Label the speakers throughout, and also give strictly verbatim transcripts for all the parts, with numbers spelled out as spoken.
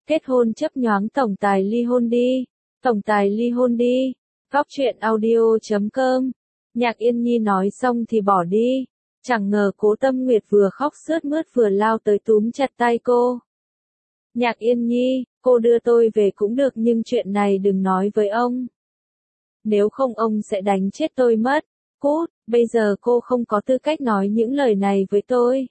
Speaker 1: Kết hôn chấp nhoáng tổng tài ly hôn đi. Tổng tài ly hôn đi. Góc truyện audio chấm com. Nhạc Yên Nhi nói xong thì bỏ đi. Chẳng ngờ Cố Tâm Nguyệt vừa khóc sướt mướt vừa lao tới túm chặt tay cô. Nhạc Yên Nhi, cô đưa tôi về cũng được nhưng chuyện này đừng nói với ông. Nếu không ông sẽ đánh chết tôi mất. Cút, bây giờ cô không có tư cách nói những lời này với tôi.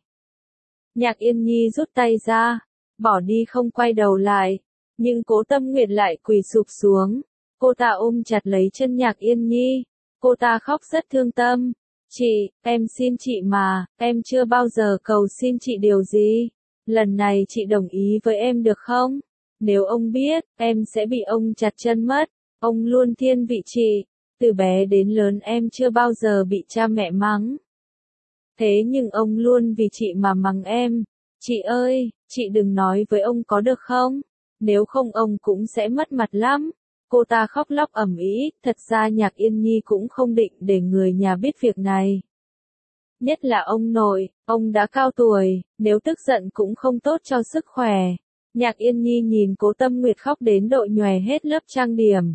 Speaker 1: Nhạc Yên Nhi rút tay ra, bỏ đi không quay đầu lại. Nhưng Cố Tâm Nguyệt lại quỳ sụp xuống. Cô ta ôm chặt lấy chân Nhạc Yên Nhi. Cô ta khóc rất thương tâm. Chị, em xin chị mà, em chưa bao giờ cầu xin chị điều gì. Lần này chị đồng ý với em được không? Nếu ông biết, em sẽ bị ông chặt chân mất. Ông luôn thiên vị chị. Từ bé đến lớn em chưa bao giờ bị cha mẹ mắng. Thế nhưng ông luôn vì chị mà mắng em. Chị ơi, chị đừng nói với ông có được không? Nếu không ông cũng sẽ mất mặt lắm. Cô ta khóc lóc ầm ĩ, thật ra Nhạc Yên Nhi cũng không định để người nhà biết việc này. Nhất là ông nội, ông đã cao tuổi, nếu tức giận cũng không tốt cho sức khỏe. Nhạc Yên Nhi nhìn Cố Tâm Nguyệt khóc đến độ nhòe hết lớp trang điểm.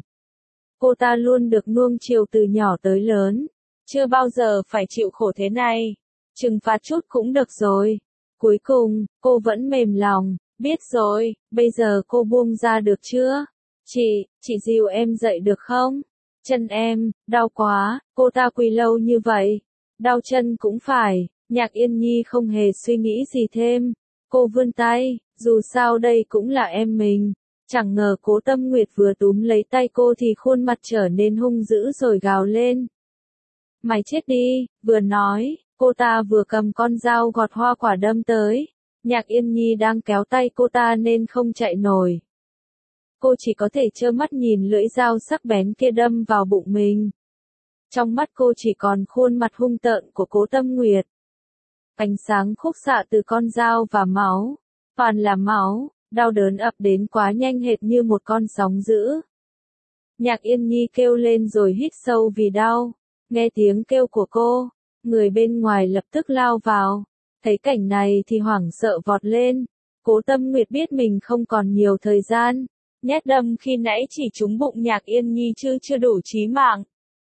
Speaker 1: Cô ta luôn được nuông chiều từ nhỏ tới lớn, chưa bao giờ phải chịu khổ thế này. Trừng phạt chút cũng được rồi. Cuối cùng, cô vẫn mềm lòng, biết rồi, bây giờ cô buông ra được chưa? Chị, chị dìu em dậy được không? Chân em, đau quá, cô ta quỳ lâu như vậy. Đau chân cũng phải. Nhạc Yên Nhi không hề suy nghĩ gì thêm. Cô vươn tay, dù sao đây cũng là em mình. Chẳng ngờ Cố Tâm Nguyệt vừa túm lấy tay cô thì khuôn mặt trở nên hung dữ rồi gào lên. Mày chết đi, vừa nói, cô ta vừa cầm con dao gọt hoa quả đâm tới. Nhạc Yên Nhi đang kéo tay cô ta nên không chạy nổi. Cô chỉ có thể trơ mắt nhìn lưỡi dao sắc bén kia đâm vào bụng mình. Trong mắt cô chỉ còn khuôn mặt hung tợn của Cố Tâm Nguyệt. Ánh sáng khúc xạ từ con dao và máu. Toàn là máu, đau đớn ập đến quá nhanh hệt như một con sóng dữ. Nhạc Yên Nhi kêu lên rồi hít sâu vì đau. Nghe tiếng kêu của cô, người bên ngoài lập tức lao vào. Thấy cảnh này thì hoảng sợ vọt lên. Cố Tâm Nguyệt biết mình không còn nhiều thời gian. Nhát đâm khi nãy chỉ trúng bụng Nhạc Yên Nhi chứ chưa đủ chí mạng.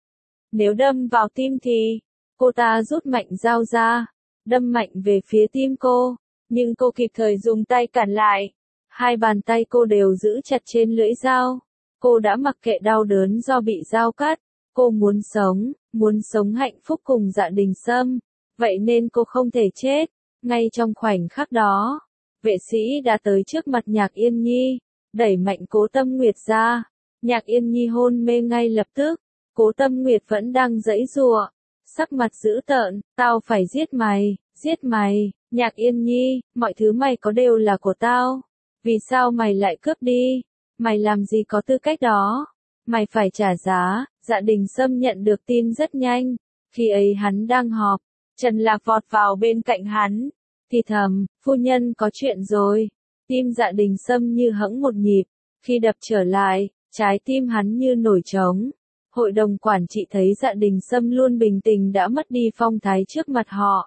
Speaker 1: Nếu đâm vào tim thì, cô ta rút mạnh dao ra, đâm mạnh về phía tim cô, nhưng cô kịp thời dùng tay cản lại. Hai bàn tay cô đều giữ chặt trên lưỡi dao. Cô đã mặc kệ đau đớn do bị dao cắt. Cô muốn sống, muốn sống hạnh phúc cùng Dạ Đình Sâm. Vậy nên cô không thể chết. Ngay trong khoảnh khắc đó, vệ sĩ đã tới trước mặt Nhạc Yên Nhi, đẩy mạnh Cố Tâm Nguyệt ra. Nhạc Yên Nhi hôn mê ngay lập tức. Cố Tâm Nguyệt vẫn đang giãy giụa, sắc mặt dữ tợn, tao phải giết mày, giết mày, Nhạc Yên Nhi, mọi thứ mày có đều là của tao. Vì sao mày lại cướp đi? Mày làm gì có tư cách đó? Mày phải trả giá. Dạ Đình Sâm nhận được tin rất nhanh. Khi ấy hắn đang họp, Trần Lạc vọt vào bên cạnh hắn, thì thầm, phu nhân có chuyện rồi. Tim Dạ Đình Sâm như hẫng một nhịp, khi đập trở lại, trái tim hắn như nổi trống. Hội đồng quản trị thấy Dạ Đình Sâm luôn bình tĩnh đã mất đi phong thái trước mặt họ.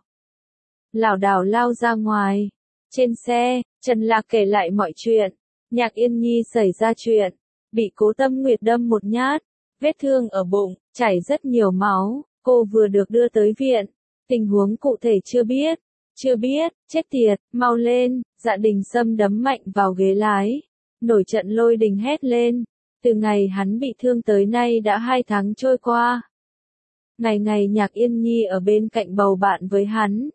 Speaker 1: Lảo đảo lao ra ngoài. Trên xe, Trần Lạc kể lại mọi chuyện. Nhạc Yên Nhi xảy ra chuyện, bị Cố Tâm Nguyệt đâm một nhát, vết thương ở bụng, chảy rất nhiều máu, cô vừa được đưa tới viện. Tình huống cụ thể chưa biết, chưa biết, chết tiệt, mau lên. Dạ Đình Sâm đấm mạnh vào ghế lái, nổi trận lôi đình hét lên. Từ ngày hắn bị thương tới nay đã hai tháng trôi qua. Ngày ngày Nhạc Yên Nhi ở bên cạnh bầu bạn với hắn,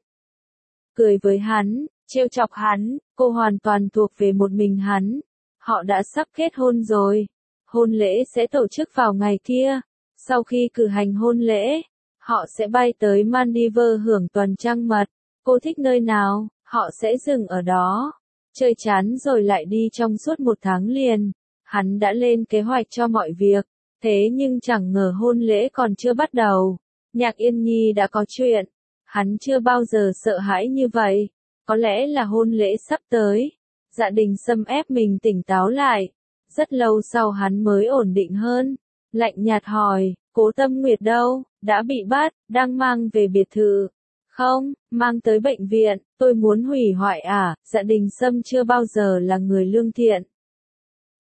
Speaker 1: cười với hắn, trêu chọc hắn, cô hoàn toàn thuộc về một mình hắn. Họ đã sắp kết hôn rồi. Hôn lễ sẽ tổ chức vào ngày kia. Sau khi cử hành hôn lễ, họ sẽ bay tới Maldives hưởng tuần trăng mật. Cô thích nơi nào, họ sẽ dừng ở đó. Chơi chán rồi lại đi trong suốt một tháng liền. Hắn đã lên kế hoạch cho mọi việc. Thế nhưng chẳng ngờ hôn lễ còn chưa bắt đầu. Nhạc Yên Nhi đã có chuyện. Hắn chưa bao giờ sợ hãi như vậy. Có lẽ là hôn lễ sắp tới. Dạ Đình Sâm ép mình tỉnh táo lại. Rất lâu sau hắn mới ổn định hơn. Lạnh nhạt hỏi, Cố Tâm Nguyệt đâu? Đã bị bắt, đang mang về biệt thự. Không, mang tới bệnh viện. Tôi muốn hủy hoại à? Dạ Đình Sâm chưa bao giờ là người lương thiện.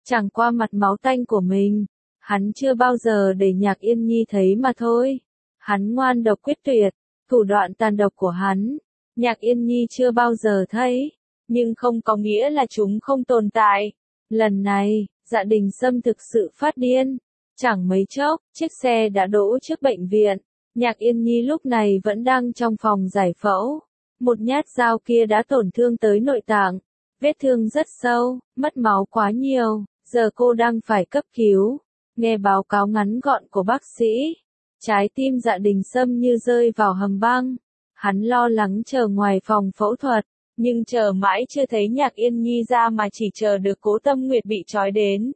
Speaker 1: Chẳng qua mặt máu tanh của mình, hắn chưa bao giờ để Nhạc Yên Nhi thấy mà thôi. Hắn ngoan độc quyết tuyệt, thủ đoạn tàn độc của hắn, Nhạc Yên Nhi chưa bao giờ thấy, nhưng không có nghĩa là chúng không tồn tại. Lần này, Dạ Đình Sâm thực sự phát điên. Chẳng mấy chốc, chiếc xe đã đỗ trước bệnh viện. Nhạc Yên Nhi lúc này vẫn đang trong phòng giải phẫu. Một nhát dao kia đã tổn thương tới nội tạng. Vết thương rất sâu, mất máu quá nhiều, giờ cô đang phải cấp cứu. Nghe báo cáo ngắn gọn của bác sĩ, trái tim Dạ Đình Sâm như rơi vào hầm băng. Hắn lo lắng chờ ngoài phòng phẫu thuật, nhưng chờ mãi chưa thấy Nhạc Yên Nhi ra mà chỉ chờ được Cố Tâm Nguyệt bị trói đến.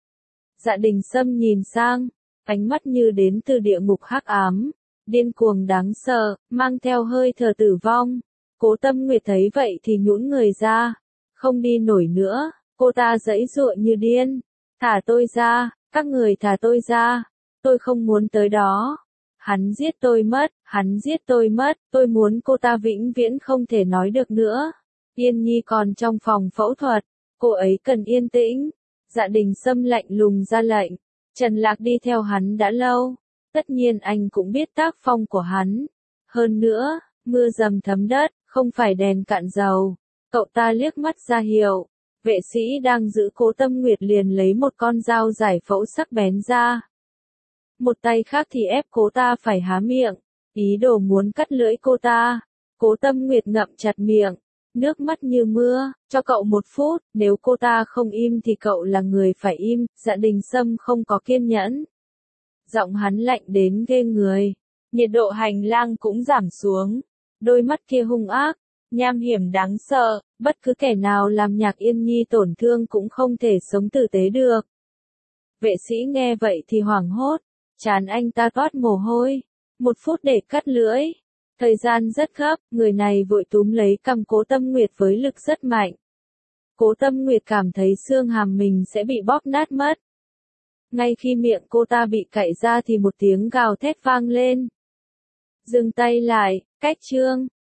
Speaker 1: Dạ Đình Sâm nhìn sang, ánh mắt như đến từ địa ngục hắc ám, điên cuồng đáng sợ, mang theo hơi thở tử vong. Cố Tâm Nguyệt thấy vậy thì nhũn người ra, không đi nổi nữa, cô ta giãy giụa như điên. Thả tôi ra, các người thả tôi ra, tôi không muốn tới đó. Hắn giết tôi mất, hắn giết tôi mất, tôi muốn cô ta vĩnh viễn không thể nói được nữa. Yên Nhi còn trong phòng phẫu thuật, cô ấy cần yên tĩnh. Dạ Đình Sâm lạnh lùng ra lệnh. Trần Lạc đi theo hắn đã lâu, tất nhiên anh cũng biết tác phong của hắn. Hơn nữa, mưa dầm thấm đất, không phải đèn cạn dầu. Cậu ta liếc mắt ra hiệu, vệ sĩ đang giữ Cố Tâm Nguyệt liền lấy một con dao giải phẫu sắc bén ra. Một tay khác thì ép cô ta phải há miệng, ý đồ muốn cắt lưỡi cô ta. Cố Tâm Nguyệt ngậm chặt miệng, nước mắt như mưa, cho cậu một phút, nếu cô ta không im thì cậu là người phải im. Dạ Đình Sâm không có kiên nhẫn. Giọng hắn lạnh đến ghê người, nhiệt độ hành lang cũng giảm xuống, đôi mắt kia hung ác, nham hiểm đáng sợ, bất cứ kẻ nào làm Nhạc Yên Nhi tổn thương cũng không thể sống tử tế được. Vệ sĩ nghe vậy thì hoảng hốt, trán anh ta toát mồ hôi, một phút để cắt lưỡi. Thời gian rất gấp, người này vội túm lấy cằm Cố Tâm Nguyệt với lực rất mạnh. Cố Tâm Nguyệt cảm thấy xương hàm mình sẽ bị bóp nát mất. Ngay khi miệng cô ta bị cạy ra thì một tiếng gào thét vang lên. Dừng tay lại, cách chương.